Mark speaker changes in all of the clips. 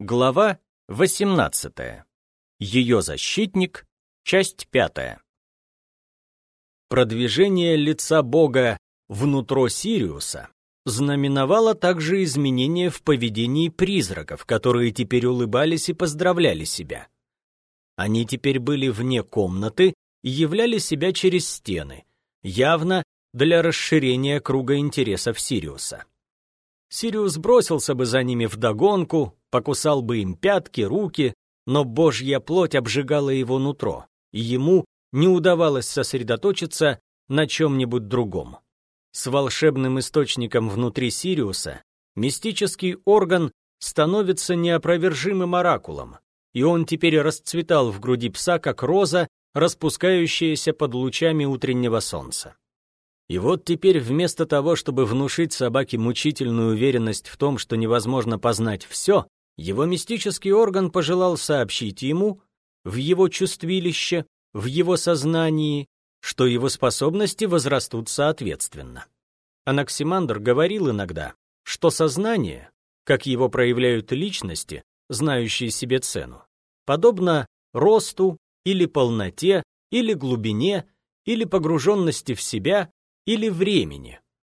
Speaker 1: Глава 18. Ее защитник. Часть 5. Продвижение лица Бога внутрь Сириуса знаменовало также изменения в поведении призраков, которые теперь улыбались и поздравляли себя. Они теперь были вне комнаты и являли себя через стены, явно для расширения круга интересов Сириуса. Сириус бросился бы за ними вдогонку, покусал бы им пятки, руки, но Божья плоть обжигала его нутро, и ему не удавалось сосредоточиться на чем-нибудь другом. С волшебным источником внутри Сириуса мистический орган становится неопровержимым оракулом, и он теперь расцветал в груди пса, как роза, распускающаяся под лучами утреннего солнца. И вот теперь вместо того, чтобы внушить собаке мучительную уверенность в том, что невозможно познать все, его мистический орган пожелал сообщить ему, в его чувствилище, в его сознании, что его способности возрастут соответственно. Анаксимандр говорил иногда, что сознание, как его проявляют личности, знающие себе цену, подобно росту или полноте, или глубине, или погруженности в себя, или времени.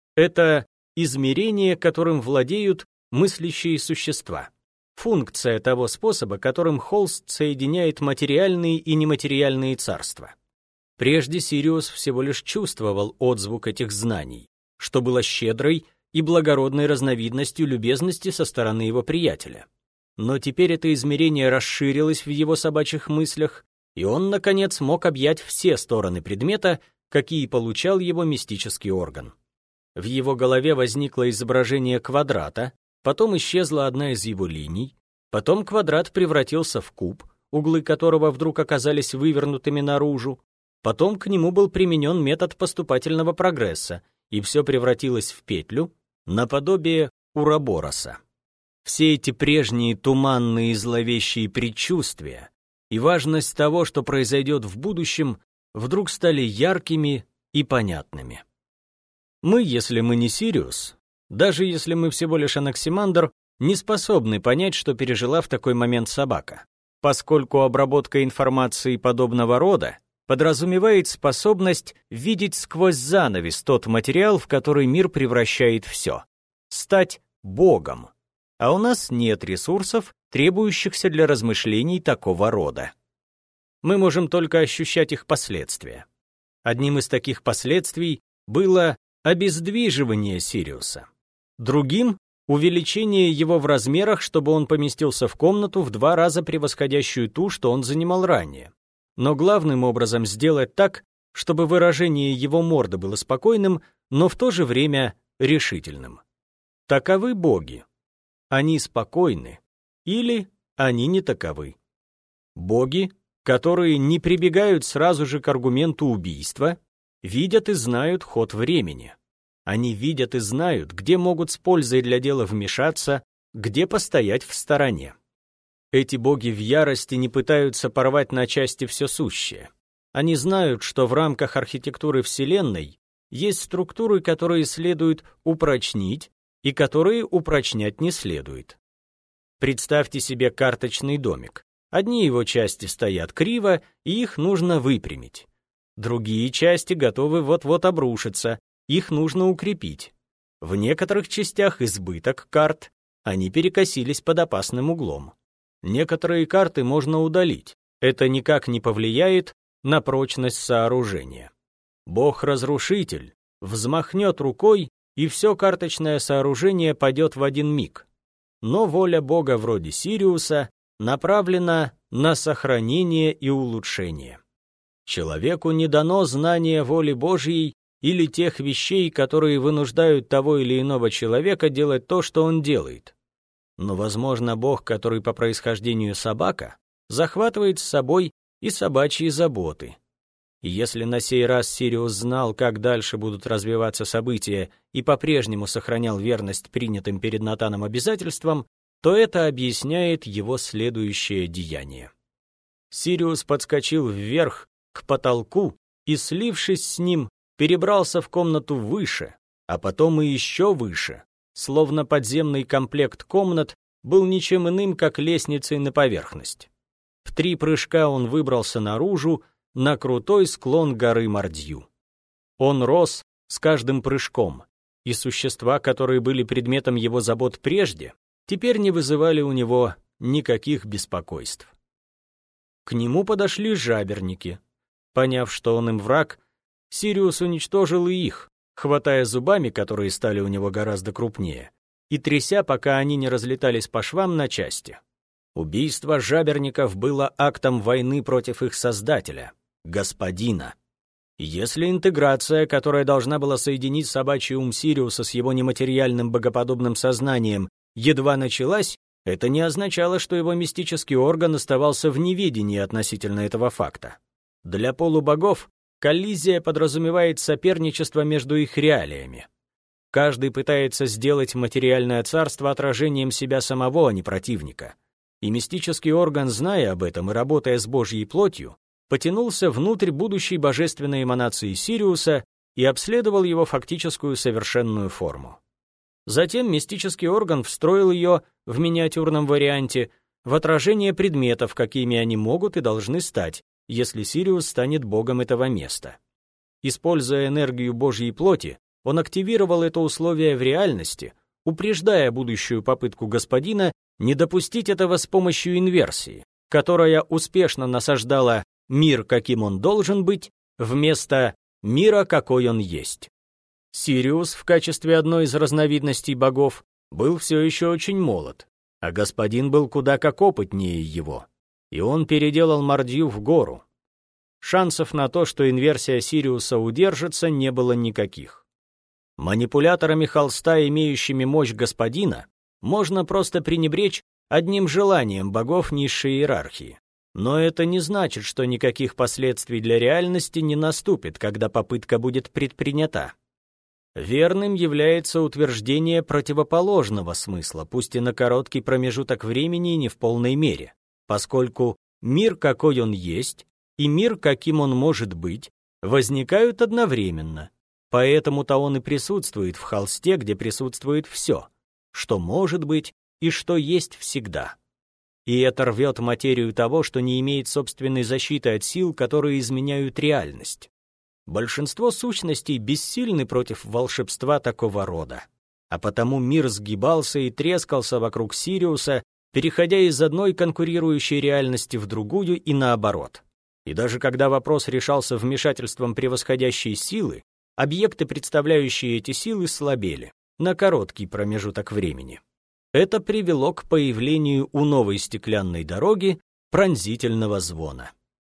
Speaker 1: Это измерение, которым владеют мыслящие существа. Функция того способа, которым Холст соединяет материальные и нематериальные царства. Прежде Сириус всего лишь чувствовал отзвук этих знаний, что было щедрой и благородной разновидностью любезности со стороны его приятеля. Но теперь это измерение расширилось в его собачьих мыслях, и он, наконец, мог объять все стороны предмета, какие получал его мистический орган. В его голове возникло изображение квадрата, потом исчезла одна из его линий, потом квадрат превратился в куб, углы которого вдруг оказались вывернутыми наружу, потом к нему был применен метод поступательного прогресса, и все превратилось в петлю, наподобие уробороса. Все эти прежние туманные и зловещие предчувствия и важность того, что произойдет в будущем, вдруг стали яркими и понятными. Мы, если мы не Сириус, даже если мы всего лишь Анаксимандр, не способны понять, что пережила в такой момент собака, поскольку обработка информации подобного рода подразумевает способность видеть сквозь занавес тот материал, в который мир превращает все, стать Богом. А у нас нет ресурсов, требующихся для размышлений такого рода. Мы можем только ощущать их последствия. Одним из таких последствий было обездвиживание Сириуса. Другим — увеличение его в размерах, чтобы он поместился в комнату в 2 раза превосходящую ту, что он занимал ранее. Но главным образом сделать так, чтобы выражение его морды было спокойным, но в то же время решительным. Таковы боги. Они спокойны, или они не таковы. Боги, которые не прибегают сразу же к аргументу убийства, видят и знают ход времени. Они видят и знают, где могут с пользой для дела вмешаться, где постоять в стороне. Эти боги в ярости не пытаются порвать на части все сущее. Они знают, что в рамках архитектуры Вселенной есть структуры, которые следует упрочнить и которые упрочнять не следует. Представьте себе карточный домик. Одни его части стоят криво, и их нужно выпрямить. Другие части готовы вот-вот обрушиться, их нужно укрепить. В некоторых частях избыток карт, они перекосились под опасным углом. Некоторые карты можно удалить, это никак не повлияет на прочность сооружения. Бог-разрушитель взмахнет рукой, и все карточное сооружение падет в один миг. Но воля Бога вроде Сириуса направлена на сохранение и улучшение. Человеку не дано знание воли Божьей или тех вещей, которые вынуждают того или иного человека делать то, что он делает. Но, возможно, Бог, который по происхождению собака, захватывает с собой и собачьи заботы. И если на сей раз Сириус знал, как дальше будут развиваться события и по-прежнему сохранял верность принятым перед Натаном обязательствам, то это объясняет его следующее деяние. Сириус подскочил вверх, к потолку, и, слившись с ним, перебрался в комнату выше, а потом и еще выше, словно подземный комплект комнат, был ничем иным, как лестницей на поверхность. В 3 прыжка он выбрался наружу на крутой склон горы Мардью. Он рос с каждым прыжком, и существа, которые были предметом его забот прежде, теперь не вызывали у него никаких беспокойств. К нему подошли жаберники. Поняв, что он им враг, Сириус уничтожил и их, хватая зубами, которые стали у него гораздо крупнее, и тряся, пока они не разлетались по швам на части. Убийство жаберников было актом войны против их создателя, господина. Если интеграция, которая должна была соединить собачий ум Сириуса с его нематериальным богоподобным сознанием, едва началась, это не означало, что его мистический орган оставался в неведении относительно этого факта. Для полубогов коллизия подразумевает соперничество между их реалиями. Каждый пытается сделать материальное царство отражением себя самого, а не противника. И мистический орган, зная об этом и работая с Божьей плотью, потянулся внутрь будущей божественной эманации Сириуса и обследовал его фактическую совершенную форму. Затем мистический орган встроил ее в миниатюрном варианте в отражение предметов, какими они могут и должны стать, если Сириус станет богом этого места. Используя энергию Божьей плоти, он активировал это условие в реальности, упреждая будущую попытку господина не допустить этого с помощью инверсии, которая успешно насаждала мир, каким он должен быть, вместо мира, какой он есть. Сириус в качестве одной из разновидностей богов был все еще очень молод, а господин был куда как опытнее его, и он переделал Мардью в гору. Шансов на то, что инверсия Сириуса удержится, не было никаких. Манипуляторами холста, имеющими мощь господина, можно просто пренебречь одним желанием богов низшей иерархии. Но это не значит, что никаких последствий для реальности не наступит, когда попытка будет предпринята. Верным является утверждение противоположного смысла, пусть и на короткий промежуток времени и не в полной мере, поскольку мир, какой он есть, и мир, каким он может быть, возникают одновременно. Поэтому-то он и присутствует в холсте, где присутствует все, что может быть и что есть всегда. И это рвет материю того, что не имеет собственной защиты от сил, которые изменяют реальность. Большинство сущностей бессильны против волшебства такого рода, а потому мир сгибался и трескался вокруг Сириуса, переходя из одной конкурирующей реальности в другую и наоборот. И даже когда вопрос решался вмешательством превосходящей силы, объекты, представляющие эти силы, слабели на короткий промежуток времени. Это привело к появлению у новой стеклянной дороги пронзительного звона.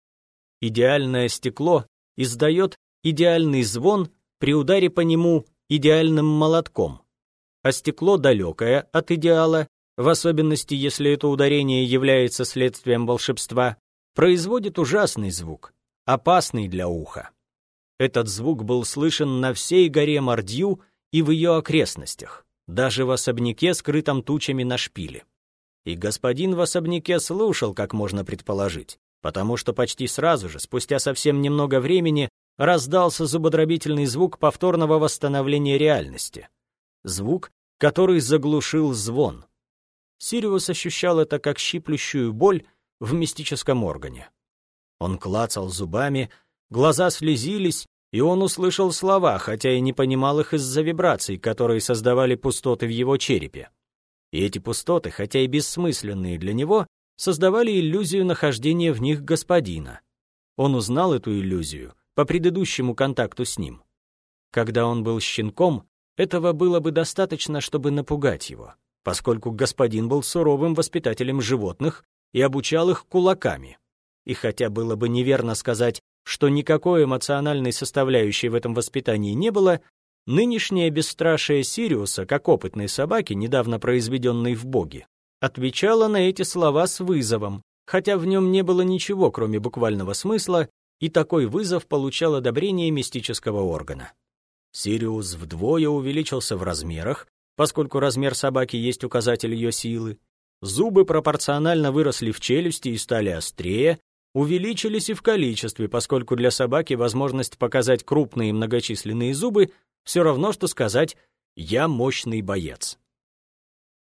Speaker 1: Идеальное стекло издает идеальный звон при ударе по нему идеальным молотком, а стекло, далекое от идеала, в особенности если это ударение является следствием волшебства, производит ужасный звук, опасный для уха. Этот звук был слышен на всей горе Мардью и в ее окрестностях, даже в особняке, скрытом тучами на шпиле. И господин в особняке слушал, как можно предположить, потому что почти сразу же, спустя совсем немного времени, раздался зубодробительный звук повторного восстановления реальности. Звук, который заглушил звон. Сириус ощущал это как щиплющую боль в мистическом органе. Он клацал зубами, глаза слезились, и он услышал слова, хотя и не понимал их из-за вибраций, которые создавали пустоты в его черепе. И эти пустоты, хотя и бессмысленные для него, создавали иллюзию нахождения в них господина. Он узнал эту иллюзию по предыдущему контакту с ним. Когда он был щенком, этого было бы достаточно, чтобы напугать его, поскольку господин был суровым воспитателем животных и обучал их кулаками. И хотя было бы неверно сказать, что никакой эмоциональной составляющей в этом воспитании не было, нынешнее бесстрашие Сириуса, как опытной собаки, недавно произведенной в боге, отвечало на эти слова с вызовом, хотя в нем не было ничего, кроме буквального смысла, и такой вызов получал одобрение мистического органа. Сириус вдвое увеличился в размерах, поскольку размер собаки есть указатель ее силы, зубы пропорционально выросли в челюсти и стали острее, увеличились и в количестве, поскольку для собаки возможность показать крупные многочисленные зубы все равно, что сказать «я мощный боец».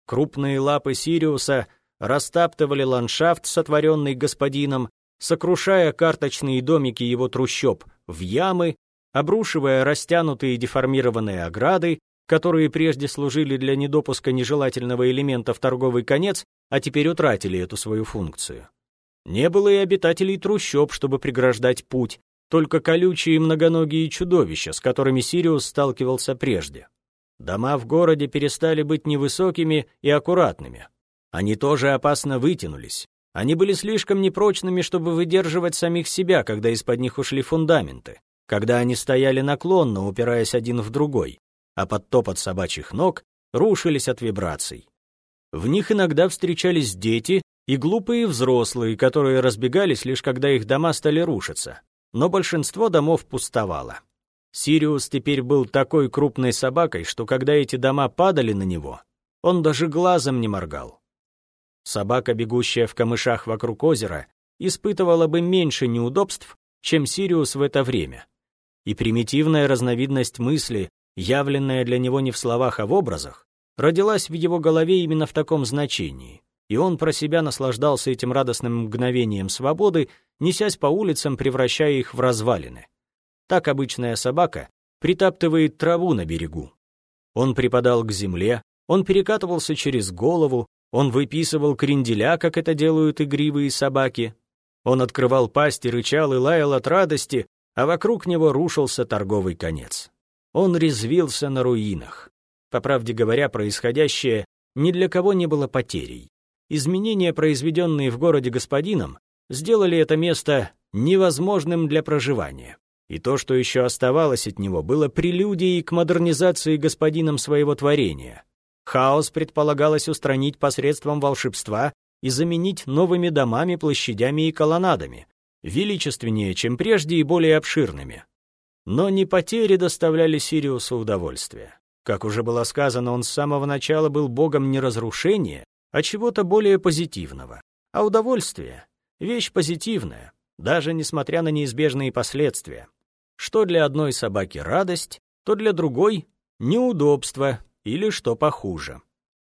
Speaker 1: Крупные лапы Сириуса растаптывали ландшафт, сотворенный господином, сокрушая карточные домики его трущоб в ямы, обрушивая растянутые деформированные ограды, которые прежде служили для недопуска нежелательного элемента в торговый конец, а теперь утратили эту свою функцию. Не было и обитателей трущоб, чтобы преграждать путь, только колючие многоногие чудовища, с которыми Сириус сталкивался прежде. Дома в городе перестали быть невысокими и аккуратными. Они тоже опасно вытянулись. Они были слишком непрочными, чтобы выдерживать самих себя, когда из-под них ушли фундаменты, когда они стояли наклонно, упираясь один в другой, а под топот собачьих ног рушились от вибраций. В них иногда встречались дети и глупые взрослые, которые разбегались лишь когда их дома стали рушиться, но большинство домов пустовало. Сириус теперь был такой крупной собакой, что когда эти дома падали на него, он даже глазом не моргал. Собака, бегущая в камышах вокруг озера, испытывала бы меньше неудобств, чем Сириус в это время. И примитивная разновидность мысли, явленная для него не в словах, а в образах, родилась в его голове именно в таком значении, и он про себя наслаждался этим радостным мгновением свободы, несясь по улицам, превращая их в развалины. Так обычная собака притаптывает траву на берегу. Он припадал к земле, он перекатывался через голову, он выписывал кренделя, как это делают игривые собаки. Он открывал пасть и рычал и лаял от радости, а вокруг него рушился торговый конец. Он резвился на руинах. По правде говоря, происходящее ни для кого не было потерей. Изменения, произведенные в городе господином, сделали это место невозможным для проживания. И то, что еще оставалось от него, было прелюдией к модернизации господином своего творения. Хаос предполагалось устранить посредством волшебства и заменить новыми домами, площадями и колоннадами, величественнее, чем прежде, и более обширными. Но не потери доставляли Сириусу удовольствие. Как уже было сказано, он с самого начала был богом не разрушения, а чего-то более позитивного. А удовольствие — вещь позитивная, даже несмотря на неизбежные последствия. Что для одной собаки радость, то для другой — неудобство или что похуже.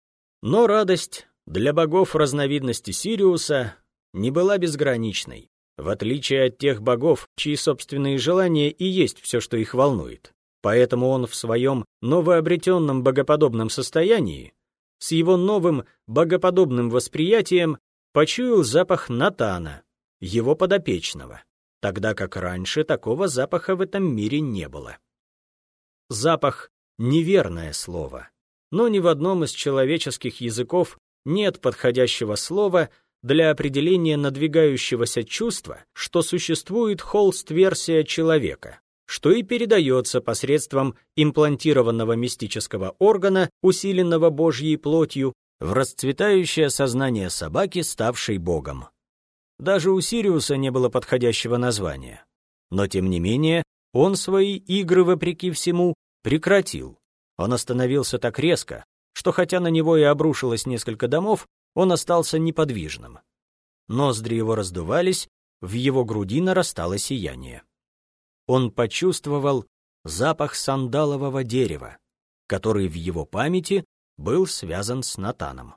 Speaker 1: Но радость для богов разновидности Сириуса не была безграничной, в отличие от тех богов, чьи собственные желания и есть все, что их волнует. Поэтому он в своем новообретенном богоподобном состоянии, с его новым богоподобным восприятием, почуял запах Натана, его подопечного, тогда как раньше такого запаха в этом мире не было. Запах — неверное слово, но ни в одном из человеческих языков нет подходящего слова для определения надвигающегося чувства, что существует холст-версия человека, что и передается посредством имплантированного мистического органа, усиленного Божьей плотью, в расцветающее сознание собаки, ставшей богом. Даже у Сириуса не было подходящего названия. Но, тем не менее, он свои игры, вопреки всему, прекратил. Он остановился так резко, что хотя на него и обрушилось несколько домов, он остался неподвижным. Ноздри его раздувались, в его груди нарастало сияние. Он почувствовал запах сандалового дерева, который в его памяти был связан с Натаном.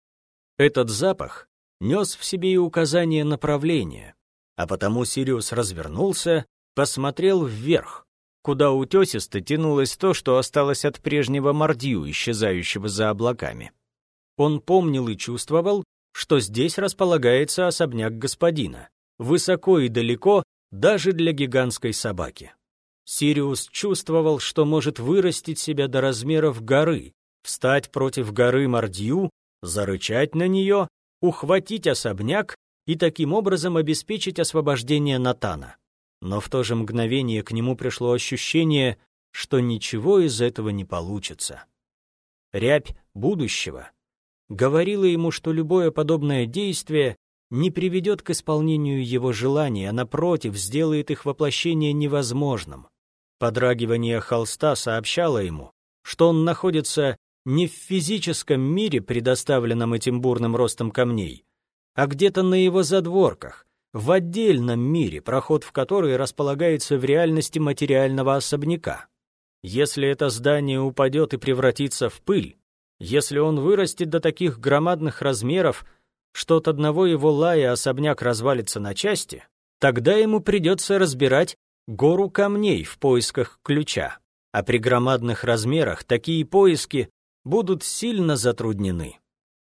Speaker 1: Этот запах нес в себе и указание направления, а потому Сириус развернулся, посмотрел вверх, куда утесисто тянулось то, что осталось от прежнего Мардью, исчезающего за облаками. Он помнил и чувствовал, что здесь располагается особняк господина, высоко и далеко даже для гигантской собаки. Сириус чувствовал, что может вырастить себя до размеров горы, встать против горы Мардью, зарычать на нее, ухватить особняк и таким образом обеспечить освобождение Натана. Но в то же мгновение к нему пришло ощущение, что ничего из этого не получится. Рябь будущего говорила ему, что любое подобное действие не приведет к исполнению его желаний, а напротив, сделает их воплощение невозможным. Подрагивание холста сообщало ему, что он находится не в физическом мире, предоставленном этим бурным ростом камней, а где-то на его задворках, в отдельном мире, проход в который располагается в реальности материального особняка. Если это здание упадет и превратится в пыль, Если он вырастет до таких громадных размеров, что от одного его лая особняк развалится на части, тогда ему придется разбирать гору камней в поисках ключа, а при громадных размерах такие поиски будут сильно затруднены.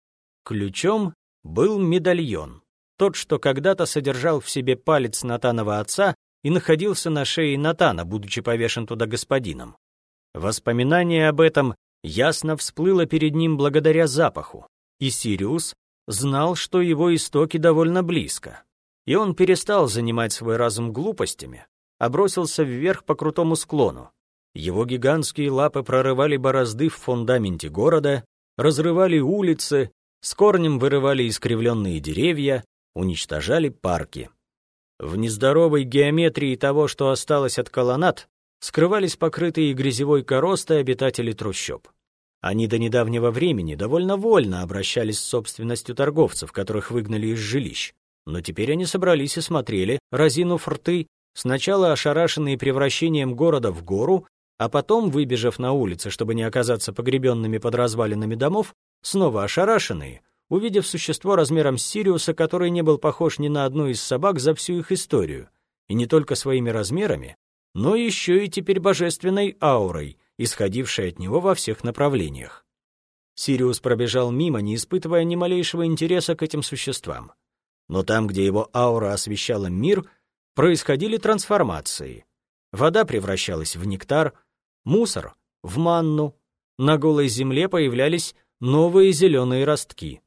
Speaker 1: Ключом был медальон, тот, что когда-то содержал в себе палец Натанова отца и находился на шее Натана, будучи повешен туда господином. Воспоминание об этом ясно всплыло перед ним благодаря запаху, и Сириус знал, что его истоки довольно близко, и он перестал занимать свой разум глупостями, а бросился вверх по крутому склону. Его гигантские лапы прорывали борозды в фундаменте города, разрывали улицы, с корнем вырывали искривленные деревья, уничтожали парки. В нездоровой геометрии того, что осталось от колоннад, скрывались покрытые грязевой коростой обитатели трущоб. Они до недавнего времени довольно вольно обращались с собственностью торговцев, которых выгнали из жилищ, но теперь они собрались и смотрели, разинув рты, сначала ошарашенные превращением города в гору, а потом, выбежав на улицы, чтобы не оказаться погребенными под развалинами домов, снова ошарашенные, увидев существо размером с Сириуса, который не был похож ни на одну из собак за всю их историю, и не только своими размерами, но еще и теперь божественной аурой, исходившей от него во всех направлениях. Сириус пробежал мимо, не испытывая ни малейшего интереса к этим существам. Но там, где его аура освещала мир, происходили трансформации. Вода превращалась в нектар, мусор — в манну, на голой земле появлялись новые зеленые ростки.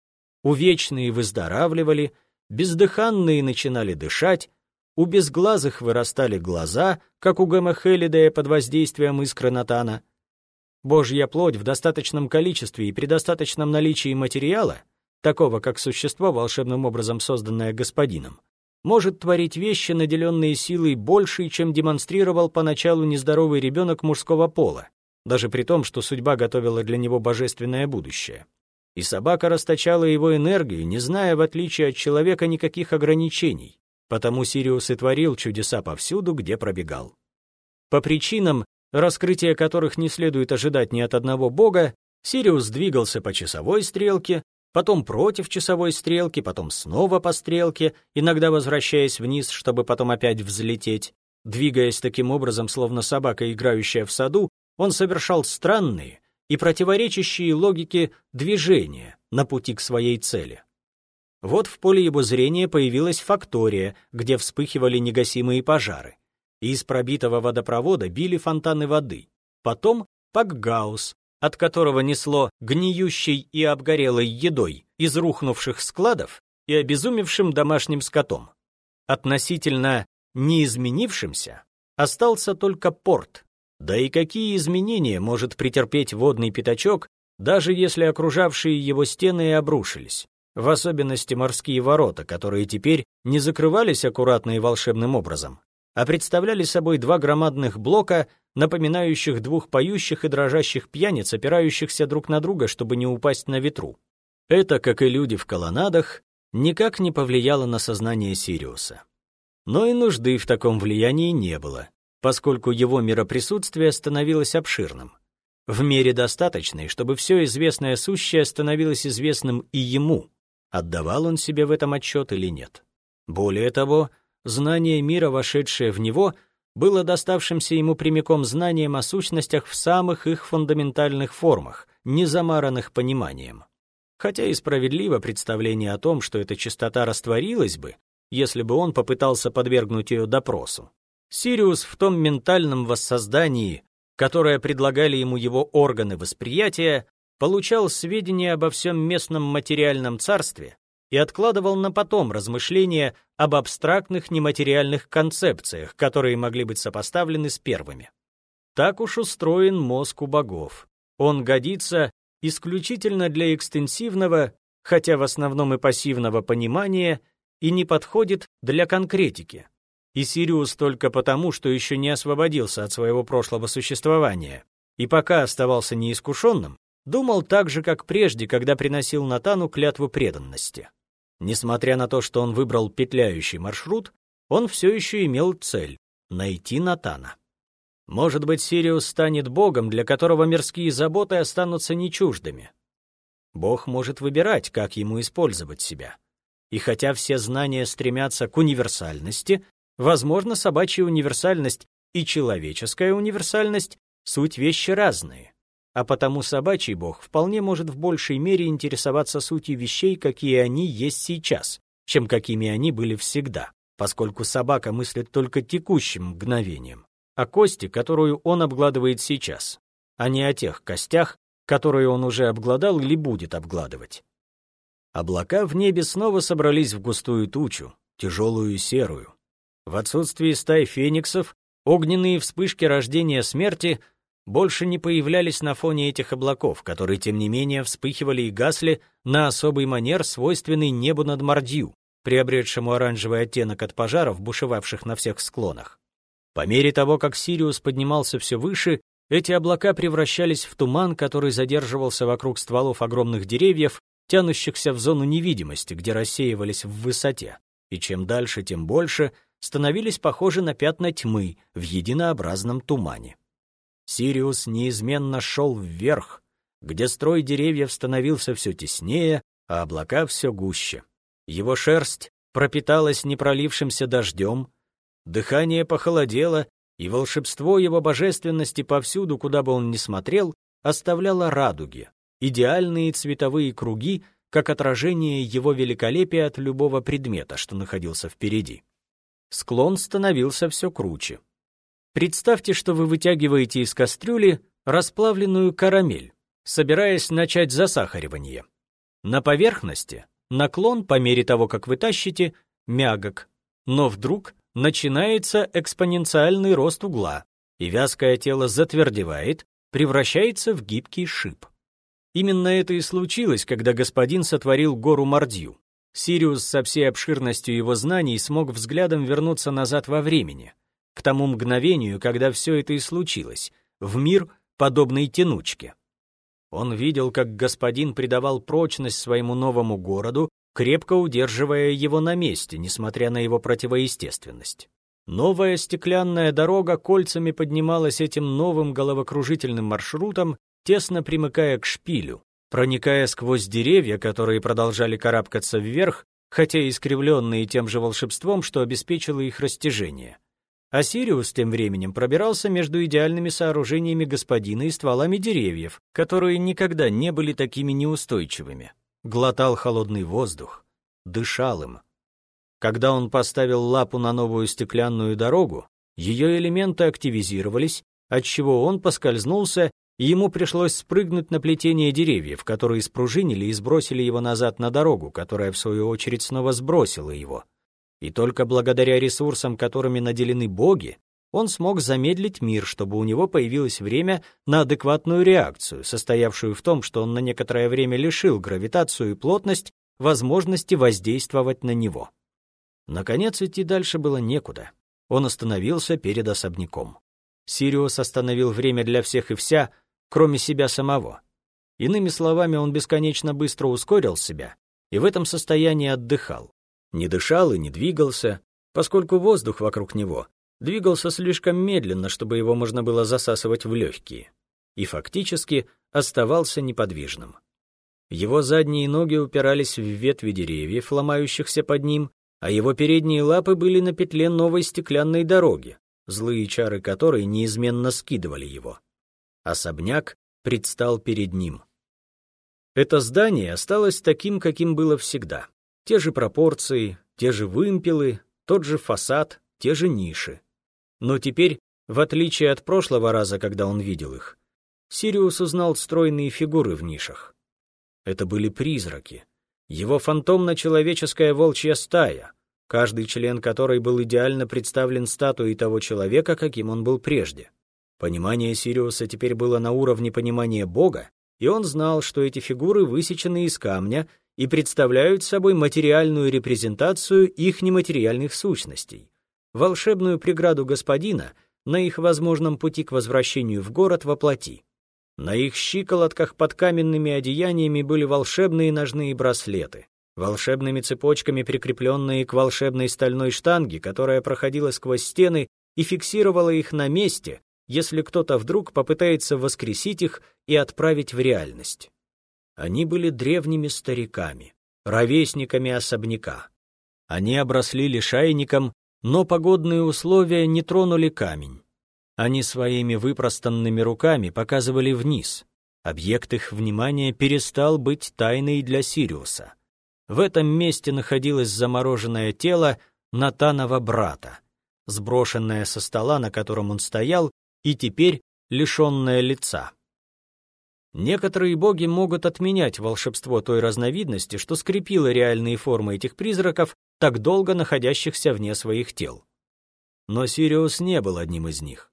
Speaker 1: Увечные выздоравливали, бездыханные начинали дышать, у безглазых вырастали глаза, как у Гомохелидея под воздействием искры Натана. Божья плоть в достаточном количестве и при достаточном наличии материала, такого как существо, волшебным образом созданное господином, может творить вещи, наделенные силой большей, чем демонстрировал поначалу нездоровый ребенок мужского пола, даже при том, что судьба готовила для него божественное будущее. И собака расточала его энергию, не зная, в отличие от человека, никаких ограничений, потому Сириус и творил чудеса повсюду, где пробегал. По причинам, раскрытия которых не следует ожидать ни от одного бога, Сириус двигался по часовой стрелке, потом против часовой стрелки, потом снова по стрелке, иногда возвращаясь вниз, чтобы потом опять взлететь. Двигаясь таким образом, словно собака, играющая в саду, он совершал странные и противоречащие логике движения на пути к своей цели. Вот в поле его зрения появилась фактория, где вспыхивали негасимые пожары, и из пробитого водопровода били фонтаны воды. Потом Пакгаус, от которого несло гниющей и обгорелой едой из рухнувших складов и обезумевшим домашним скотом. Относительно неизменившимся остался только порт. Да и какие изменения может претерпеть водный пятачок, даже если окружавшие его стены и обрушились, в особенности морские ворота, которые теперь не закрывались аккуратно и волшебным образом, а представляли собой два громадных блока, напоминающих двух поющих и дрожащих пьяниц, опирающихся друг на друга, чтобы не упасть на ветру. Это, как и люди в колоннадах, никак не повлияло на сознание Сириуса. Но и нужды в таком влиянии не было, поскольку его мироприсутствие становилось обширным, в мере достаточной, чтобы все известное сущее становилось известным и ему, отдавал он себе в этом отчет или нет. Более того, знание мира, вошедшее в него, было доставшимся ему прямиком знанием о сущностях в самых их фундаментальных формах, не замаранных пониманием. Хотя и справедливо представление о том, что эта чистота растворилась бы, если бы он попытался подвергнуть ее допросу. Сириус в том ментальном воссоздании, которое предлагали ему его органы восприятия, получал сведения обо всем местном материальном царстве и откладывал на потом размышления об абстрактных нематериальных концепциях, которые могли быть сопоставлены с первыми. Так уж устроен мозг у богов. Он годится исключительно для экстенсивного, хотя в основном и пассивного понимания, и не подходит для конкретики. И Сириус только потому, что еще не освободился от своего прошлого существования, и пока оставался неискушенным, думал так же, как прежде, когда приносил Натану клятву преданности. Несмотря на то, что он выбрал петляющий маршрут, он все еще имел цель — найти Натана. Может быть, Сириус станет богом, для которого мирские заботы останутся нечуждыми. Бог может выбирать, как ему использовать себя. И хотя все знания стремятся к универсальности, возможно, собачья универсальность и человеческая универсальность — суть вещи разные. А потому собачий бог вполне может в большей мере интересоваться сутью вещей, какие они есть сейчас, чем какими они были всегда, поскольку собака мыслит только текущим мгновением, о кости, которую он обгладывает сейчас, а не о тех костях, которые он уже обглодал или будет обгладывать. Облака в небе снова собрались в густую тучу, тяжелую и серую. В отсутствии стаи фениксов огненные вспышки рождения смерти больше не появлялись на фоне этих облаков, которые, тем не менее, вспыхивали и гасли на особый манер, свойственный небу над Мордью, приобретшему оранжевый оттенок от пожаров, бушевавших на всех склонах. По мере того, как Сириус поднимался все выше, эти облака превращались в туман, который задерживался вокруг стволов огромных деревьев, тянущихся в зону невидимости, где рассеивались в высоте, и чем дальше, тем больше становились похожи на пятна тьмы в единообразном тумане. Сириус неизменно шел вверх, где строй деревьев становился все теснее, а облака все гуще. Его шерсть пропиталась непролившимся дождем, дыхание похолодело, и волшебство его божественности повсюду, куда бы он ни смотрел, оставляло радуги, идеальные цветовые круги, как отражение его великолепия от любого предмета, что находился впереди. Склон становился все круче. Представьте, что вы вытягиваете из кастрюли расплавленную карамель, собираясь начать засахаривание. На поверхности наклон, по мере того, как вы тащите, мягок, но вдруг начинается экспоненциальный рост угла, и вязкое тело затвердевает, превращается в гибкий шип. Именно это и случилось, когда господин сотворил гору Мордью. Сириус со всей обширностью его знаний смог взглядом вернуться назад во времени, к тому мгновению, когда все это и случилось, в мир, подобный тянучке. Он видел, как господин придавал прочность своему новому городу, крепко удерживая его на месте, несмотря на его противоестественность. Новая стеклянная дорога кольцами поднималась этим новым головокружительным маршрутом, тесно примыкая к шпилю, проникая сквозь деревья, которые продолжали карабкаться вверх, хотя искривленные тем же волшебством, что обеспечило их растяжение. А Сириус тем временем пробирался между идеальными сооружениями господина и стволами деревьев, которые никогда не были такими неустойчивыми. Глотал холодный воздух, дышал им. Когда он поставил лапу на новую стеклянную дорогу, ее элементы активизировались, отчего он поскользнулся, и ему пришлось спрыгнуть на плетение деревьев, которые спружинили и сбросили его назад на дорогу, которая, в свою очередь, снова сбросила его. И только благодаря ресурсам, которыми наделены боги, он смог замедлить мир, чтобы у него появилось время на адекватную реакцию, состоявшую в том, что он на некоторое время лишил гравитацию и плотность возможности воздействовать на него. Наконец, идти дальше было некуда. Он остановился перед особняком. Сириус остановил время для всех и вся, кроме себя самого. Иными словами, он бесконечно быстро ускорил себя и в этом состоянии отдыхал. Не дышал и не двигался, поскольку воздух вокруг него двигался слишком медленно, чтобы его можно было засасывать в легкие, и фактически оставался неподвижным. Его задние ноги упирались в ветви деревьев, ломающихся под ним, а его передние лапы были на петле новой стеклянной дороги, злые чары которой неизменно скидывали его. Особняк предстал перед ним. Это здание осталось таким, каким было всегда. Те же пропорции, те же вымпелы, тот же фасад, те же ниши. Но теперь, в отличие от прошлого раза, когда он видел их, Сириус узнал стройные фигуры в нишах. Это были призраки. Его фантомно-человеческая волчья стая, каждый член которой был идеально представлен статуей того человека, каким он был прежде. Понимание Сириуса теперь было на уровне понимания Бога, и он знал, что эти фигуры высечены из камня и представляют собой материальную репрезентацию их нематериальных сущностей, волшебную преграду господина на их возможном пути к возвращению в город во плоти. На их щиколотках под каменными одеяниями были волшебные ножные браслеты, волшебными цепочками прикрепленные к волшебной стальной штанге, которая проходила сквозь стены и фиксировала их на месте, если кто-то вдруг попытается воскресить их и отправить в реальность. Они были древними стариками, ровесниками особняка. Они обросли лишайником, но погодные условия не тронули камень. Они своими выпростанными руками показывали вниз. Объект их внимания перестал быть тайной для Сириуса. В этом месте находилось замороженное тело Натанова брата, сброшенное со стола, на котором он стоял, и теперь лишенное лица. Некоторые боги могут отменять волшебство той разновидности, что скрепило реальные формы этих призраков, так долго находящихся вне своих тел. Но Сириус не был одним из них.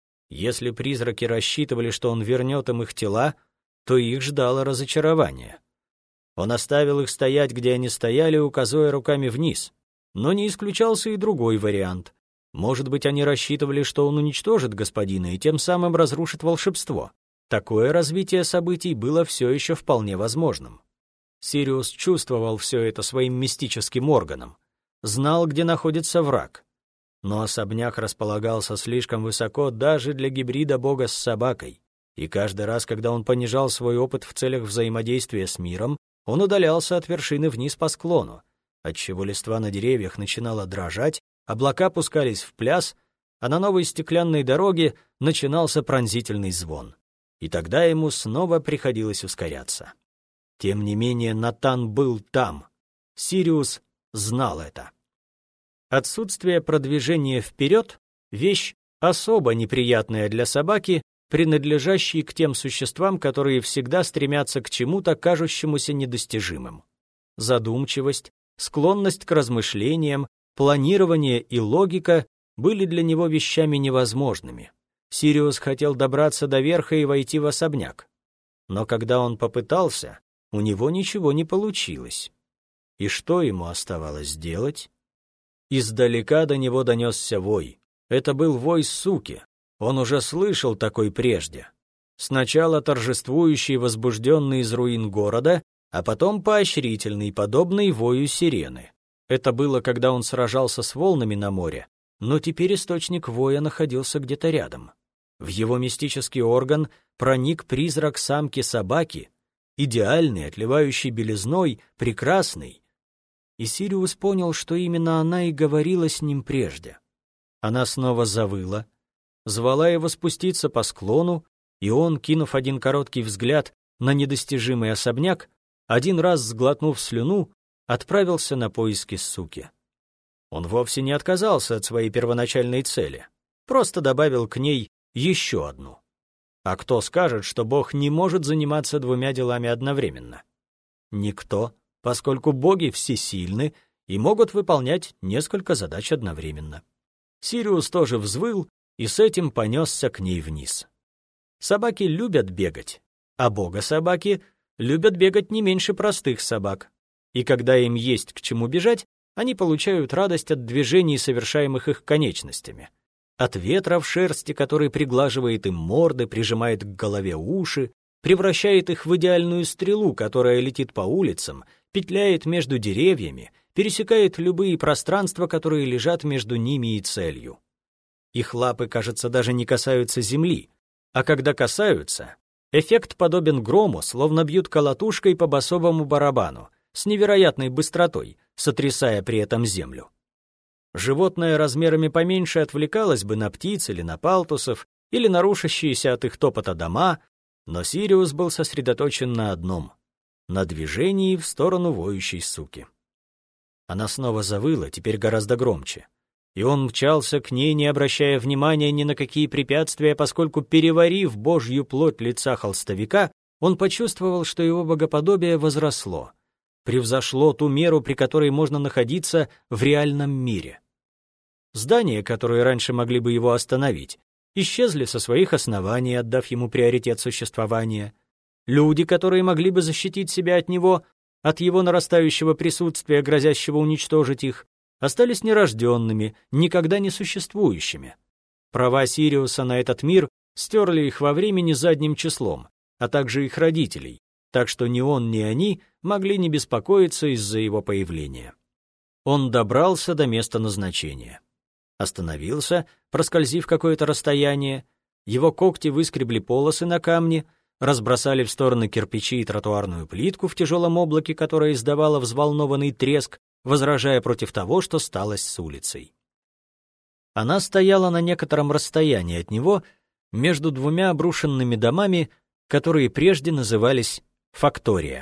Speaker 1: Если призраки рассчитывали, что он вернет им их тела, то их ждало разочарование. Он оставил их стоять, где они стояли, указывая руками вниз. Но не исключался и другой вариант. Может быть, они рассчитывали, что он уничтожит господина и тем самым разрушит волшебство. Такое развитие событий было все еще вполне возможным. Сириус чувствовал все это своим мистическим органом, знал, где находится враг. Но особняк располагался слишком высоко даже для гибрида бога с собакой, и каждый раз, когда он понижал свой опыт в целях взаимодействия с миром, он удалялся от вершины вниз по склону, отчего листва на деревьях начинала дрожать, облака пускались в пляс, а на новой стеклянной дороге начинался пронзительный звон. И тогда ему снова приходилось ускоряться. Тем не менее, Натан был там. Сириус знал это. Отсутствие продвижения вперед — вещь особо неприятная для собаки, принадлежащей к тем существам, которые всегда стремятся к чему-то, кажущемуся недостижимым. Задумчивость, склонность к размышлениям, планирование и логика были для него вещами невозможными. Сириус хотел добраться до верха и войти в особняк. Но когда он попытался, у него ничего не получилось. И что ему оставалось делать? Издалека до него донесся вой. Это был вой суки. Он уже слышал такой прежде. Сначала торжествующий, возбужденный из руин города, а потом поощрительный, подобный вою сирены. Это было, когда он сражался с волнами на море, но теперь источник воя находился где-то рядом. В его мистический орган проник призрак самки-собаки, идеальный, отливающий белизной, прекрасный. И Сириус понял, что именно она и говорила с ним прежде. Она снова завыла, звала его спуститься по склону, и он, кинув один короткий взгляд на недостижимый особняк, один раз сглотнув слюну, отправился на поиски суки. Он вовсе не отказался от своей первоначальной цели, просто добавил к ней еще одну. А кто скажет, что Бог не может заниматься двумя делами одновременно? Никто, поскольку боги всесильны и могут выполнять несколько задач одновременно. Сириус тоже взвыл и с этим понесся к ней вниз. Собаки любят бегать, а бога-собаки любят бегать не меньше простых собак. И когда им есть к чему бежать, они получают радость от движений, совершаемых их конечностями. От ветра в шерсти, который приглаживает им морды, прижимает к голове уши, превращает их в идеальную стрелу, которая летит по улицам, петляет между деревьями, пересекает любые пространства, которые лежат между ними и целью. Их лапы, кажется, даже не касаются земли, а когда касаются, эффект подобен грому, словно бьют колотушкой по басовому барабану, с невероятной быстротой, сотрясая при этом землю. Животное размерами поменьше отвлекалось бы на птиц или на палтусов, или на рушащиеся от их топота дома, но Сириус был сосредоточен на одном — на движении в сторону воющей суки. Она снова завыла, теперь гораздо громче, и он мчался к ней, не обращая внимания ни на какие препятствия, поскольку, переварив божью плоть лица холстовика, он почувствовал, что его богоподобие возросло, превзошло ту меру, при которой можно находиться в реальном мире. Здания, которые раньше могли бы его остановить, исчезли со своих оснований, отдав ему приоритет существования. Люди, которые могли бы защитить себя от него, от его нарастающего присутствия, грозящего уничтожить их, остались нерожденными, никогда не существующими. Права Сириуса на этот мир стерли их во времени задним числом, а также их родителей, так что ни он, ни они могли не беспокоиться из-за его появления. Он добрался до места назначения. Остановился, проскользив какое-то расстояние, Его когти выскребли полосы на камне, разбросали в стороны кирпичи и тротуарную плитку в тяжелом облаке, которое издавало взволнованный треск, возражая против того, что сталось с улицей. Она стояла на некотором расстоянии от него, между двумя обрушенными домами, которые прежде назывались «Фактория».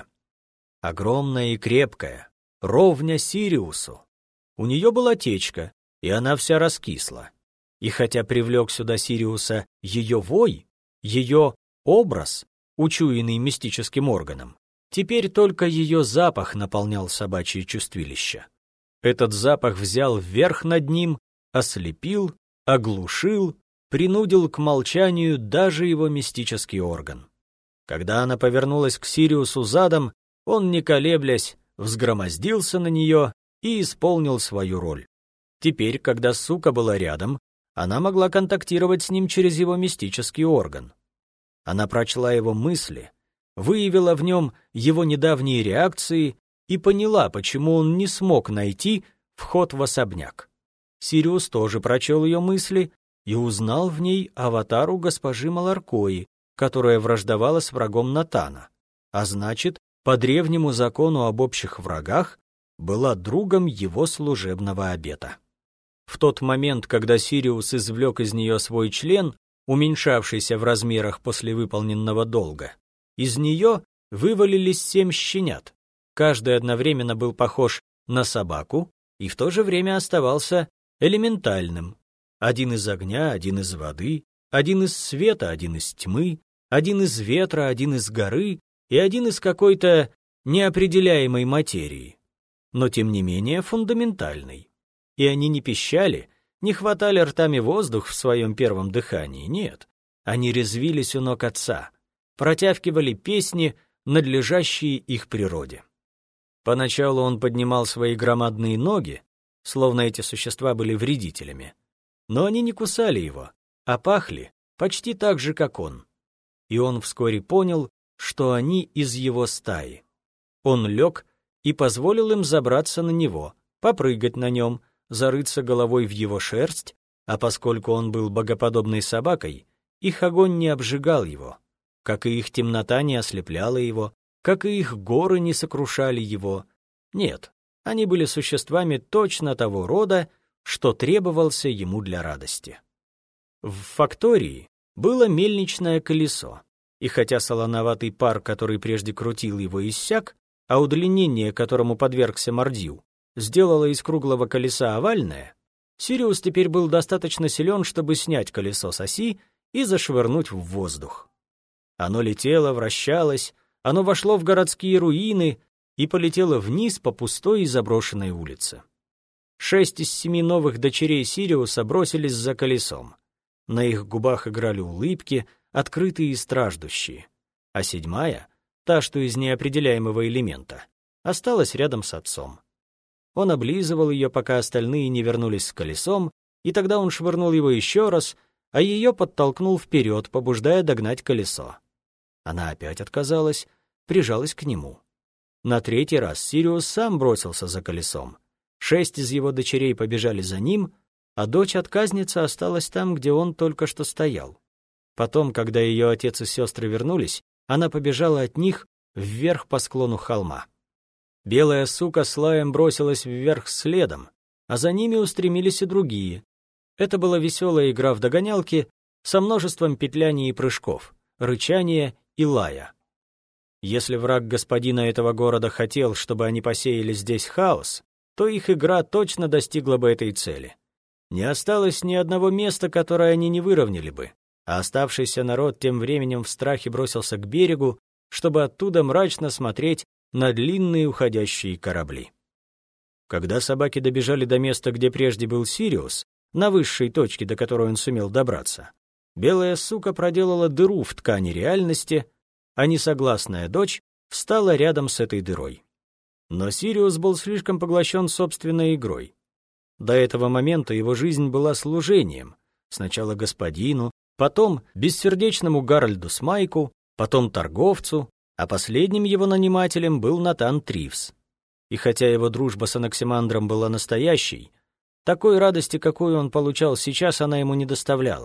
Speaker 1: Огромная и крепкая, ровня Сириусу. У нее была течка, и она вся раскисла. И хотя привлек сюда Сириуса ее вой, ее образ, учуянный мистическим органом, теперь только ее запах наполнял собачье чувствилище. Этот запах взял верх над ним, ослепил, оглушил, принудил к молчанию даже его мистический орган. Когда она повернулась к Сириусу задом, он, не колеблясь, взгромоздился на нее и исполнил свою роль. Теперь, когда сука была рядом, она могла контактировать с ним через его мистический орган. Она прочла его мысли, выявила в нем его недавние реакции и поняла, почему он не смог найти вход в особняк. Сириус тоже прочел ее мысли и узнал в ней аватару госпожи Маларкои, которая враждовала с врагом Натана, а значит, по древнему закону об общих врагах, была другом его служебного обета. В тот момент, когда Сириус извлек из нее свой член, уменьшавшийся в размерах после выполненного долга, из нее вывалились 7 щенят. Каждый одновременно был похож на собаку и в то же время оставался элементальным. Один из огня, один из воды, один из света, один из тьмы, один из ветра, один из горы и один из какой-то неопределяемой материи, но тем не менее фундаментальной. И они не пищали, не хватали ртами воздух в своем первом дыхании, нет. Они резвились у ног отца, протявкивали песни, надлежащие их природе. Поначалу он поднимал свои громадные ноги, словно эти существа были вредителями, но они не кусали его, а пахли почти так же, как он. И он вскоре понял, что они из его стаи. Он лег и позволил им забраться на него, попрыгать на нем, зарыться головой в его шерсть, а поскольку он был богоподобной собакой, их огонь не обжигал его, как и их темнота не ослепляла его, как и их горы не сокрушали его. Нет, они были существами точно того рода, что требовался ему для радости. В фактории было мельничное колесо, и хотя солоноватый пар, который прежде крутил его, иссяк, а удлинение, которому подвергся Мордью, сделало из круглого колеса овальное, Сириус теперь был достаточно силен, чтобы снять колесо с оси и зашвырнуть в воздух. Оно летело, вращалось, оно вошло в городские руины и полетело вниз по пустой и заброшенной улице. 6 из 7 новых дочерей Сириуса бросились за колесом. На их губах играли улыбки, открытые и страждущие, а 7-я, та, что из неопределяемого элемента, осталась рядом с отцом. Он облизывал ее, пока остальные не вернулись с колесом, и тогда он швырнул его еще раз, а ее подтолкнул вперед, побуждая догнать колесо. Она опять отказалась, прижалась к нему. На 3-й раз Сириус сам бросился за колесом. 6 из его дочерей побежали за ним, а дочь-отказница осталась там, где он только что стоял. Потом, когда ее отец и сестры вернулись, она побежала от них вверх по склону холма. Белая сука с лаем бросилась вверх следом, а за ними устремились и другие. Это была веселая игра в догонялки со множеством петляний и прыжков, рычания и лая. Если враг господина этого города хотел, чтобы они посеяли здесь хаос, то их игра точно достигла бы этой цели. Не осталось ни одного места, которое они не выровняли бы, а оставшийся народ тем временем в страхе бросился к берегу, чтобы оттуда мрачно смотреть на длинные уходящие корабли. Когда собаки добежали до места, где прежде был Сириус, на высшей точке, до которой он сумел добраться, белая сука проделала дыру в ткани реальности, а несогласная дочь встала рядом с этой дырой. Но Сириус был слишком поглощен собственной игрой. До этого момента его жизнь была служением, сначала господину, потом бессердечному Гарольду Смайку, потом торговцу, а последним его нанимателем был Натан Тривс. И хотя его дружба с Анаксимандром была настоящей, такой радости, какую он получал сейчас, она ему не доставляла.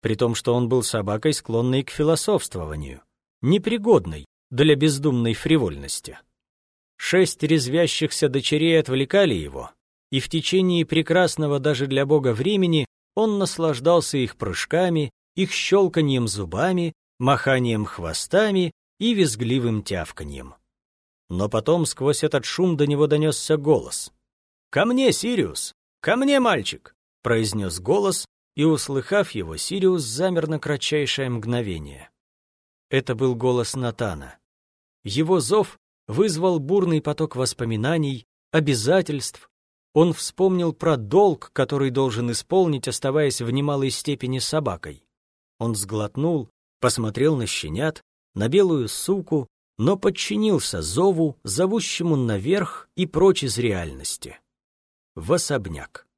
Speaker 1: при том, что он был собакой, склонной к философствованию, непригодной для бездумной фривольности. 6 резвящихся дочерей отвлекали его, и в течение прекрасного даже для Бога времени он наслаждался их прыжками, их щелканьем зубами, маханием хвостами и визгливым тявканьем. Но потом сквозь этот шум до него донесся голос. «Ко мне, Сириус! Ко мне, мальчик!» — произнес голос, и, услыхав его, Сириус замер на кратчайшее мгновение. Это был голос Натана. Его зов вызвал бурный поток воспоминаний, обязательств. Он вспомнил про долг, который должен исполнить, оставаясь в немалой степени собакой. Он сглотнул, посмотрел на щенят, на белую суку, но подчинился зову, зовущему наверх и прочь из реальности. В особняк.